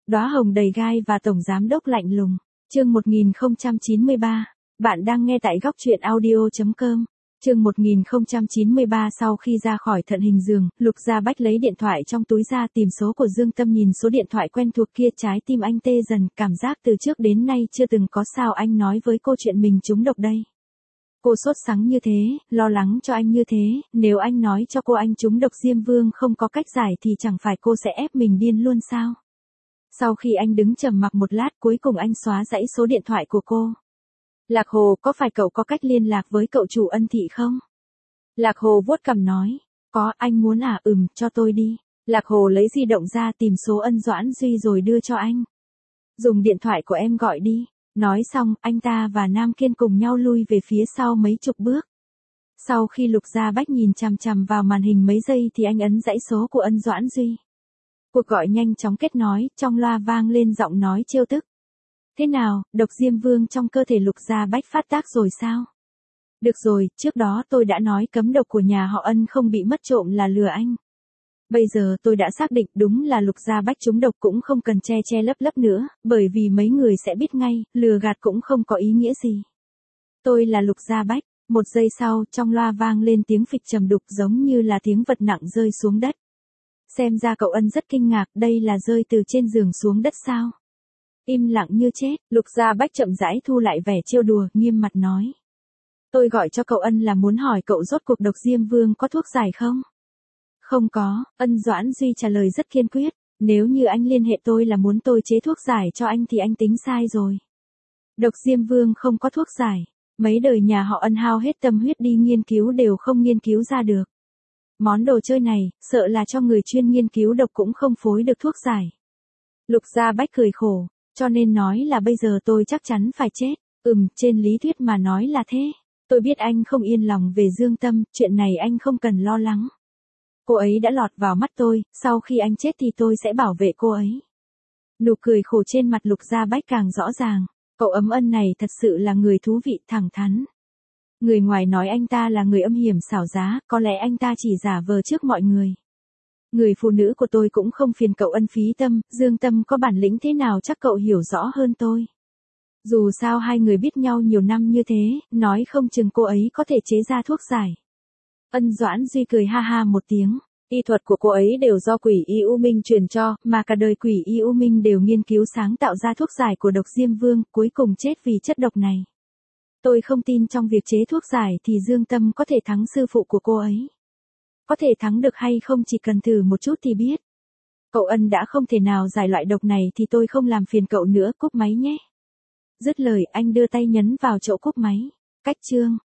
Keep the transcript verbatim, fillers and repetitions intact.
Đóa hồng đầy gai và tổng giám đốc lạnh lùng. Chương một nghìn không trăm chín mươi ba. Bạn đang nghe tại góc truyện audio chấm com. Chương một nghìn không trăm chín mươi ba. Sau khi ra khỏi thận hình giường, Lục Gia Bách lấy điện thoại trong túi ra tìm số của Dương Tâm, nhìn số điện thoại quen thuộc kia, trái tim anh tê dần, cảm giác từ trước đến nay chưa từng có. Sao anh nói với cô chuyện mình trúng độc đây? Cô sốt sắng như thế, lo lắng cho anh như thế, nếu anh nói cho cô anh trúng độc Diêm Vương không có cách giải thì chẳng phải cô sẽ ép mình điên luôn sao? Sau khi anh đứng trầm mặc một lát, cuối cùng anh xóa dãy số điện thoại của cô. Lạc Hồ, có phải cậu có cách liên lạc với cậu chủ Ân Thị không? Lạc Hồ vuốt cằm nói. Có, anh muốn à? Ừm, cho tôi đi. Lạc Hồ lấy di động ra tìm số Ân Doãn Duy rồi đưa cho anh. Dùng điện thoại của em gọi đi. Nói xong, anh ta và Nam Kiên cùng nhau lui về phía sau mấy chục bước. Sau khi Lục Gia Bách nhìn chằm chằm vào màn hình mấy giây thì anh ấn dãy số của Ân Doãn Duy. Cuộc gọi nhanh chóng kết nối, trong loa vang lên giọng nói trêu tức. Thế nào, độc Diêm Vương trong cơ thể Lục Gia Bách phát tác rồi sao? Được rồi, trước đó tôi đã nói cấm độc của nhà họ Ân không bị mất trộm là lừa anh. Bây giờ tôi đã xác định đúng là Lục Gia Bách trúng độc, cũng không cần che che lấp lấp nữa, bởi vì mấy người sẽ biết ngay, lừa gạt cũng không có ý nghĩa gì. Tôi là Lục Gia Bách. Một giây sau, trong loa vang lên tiếng phịch trầm đục giống như là tiếng vật nặng rơi xuống đất. Xem ra cậu Ân rất kinh ngạc, đây là rơi từ trên giường xuống đất sao? Im lặng như chết, Lục Gia Bách chậm rãi thu lại vẻ trêu đùa, nghiêm mặt nói. Tôi gọi cho cậu Ân là muốn hỏi cậu rốt cuộc độc Diêm Vương có thuốc giải không? Không có, Ân Doãn Duy trả lời rất kiên quyết. Nếu như anh liên hệ tôi là muốn tôi chế thuốc giải cho anh thì anh tính sai rồi. Độc Diêm Vương không có thuốc giải. Mấy đời nhà họ Ân hao hết tâm huyết đi nghiên cứu đều không nghiên cứu ra được. Món đồ chơi này, sợ là cho người chuyên nghiên cứu độc cũng không phối được thuốc giải. Lục Gia Bách cười khổ, cho nên nói là bây giờ tôi chắc chắn phải chết. Ừm, trên lý thuyết mà nói là thế. Tôi biết anh không yên lòng về Dương Tâm, chuyện này anh không cần lo lắng. Cô ấy đã lọt vào mắt tôi, sau khi anh chết thì tôi sẽ bảo vệ cô ấy. Nụ cười khổ trên mặt Lục Gia Bách càng rõ ràng. Cậu Ấm Ân này thật sự là người thú vị, thẳng thắn. Người ngoài nói anh ta là người âm hiểm xảo giá, có lẽ anh ta chỉ giả vờ trước mọi người. Người phụ nữ của tôi cũng không phiền cậu Ân phí tâm, Dương Tâm có bản lĩnh thế nào chắc cậu hiểu rõ hơn tôi. Dù sao hai người biết nhau nhiều năm như thế, nói không chừng cô ấy có thể chế ra thuốc giải. Ân Doãn Duy cười ha ha một tiếng. Y thuật của cô ấy đều do Quỷ Y U Minh truyền cho, mà cả đời Quỷ Y U Minh đều nghiên cứu sáng tạo ra thuốc giải của độc Diêm Vương, cuối cùng chết vì chất độc này. Tôi không tin trong việc chế thuốc giải thì Dương Tâm có thể thắng sư phụ của cô ấy. Có thể thắng được hay không chỉ cần thử một chút thì biết. Cậu Ân đã không thể nào giải loại độc này thì tôi không làm phiền cậu nữa, cúp máy nhé. Dứt lời anh đưa tay nhấn vào chỗ cúp máy. Cách chương.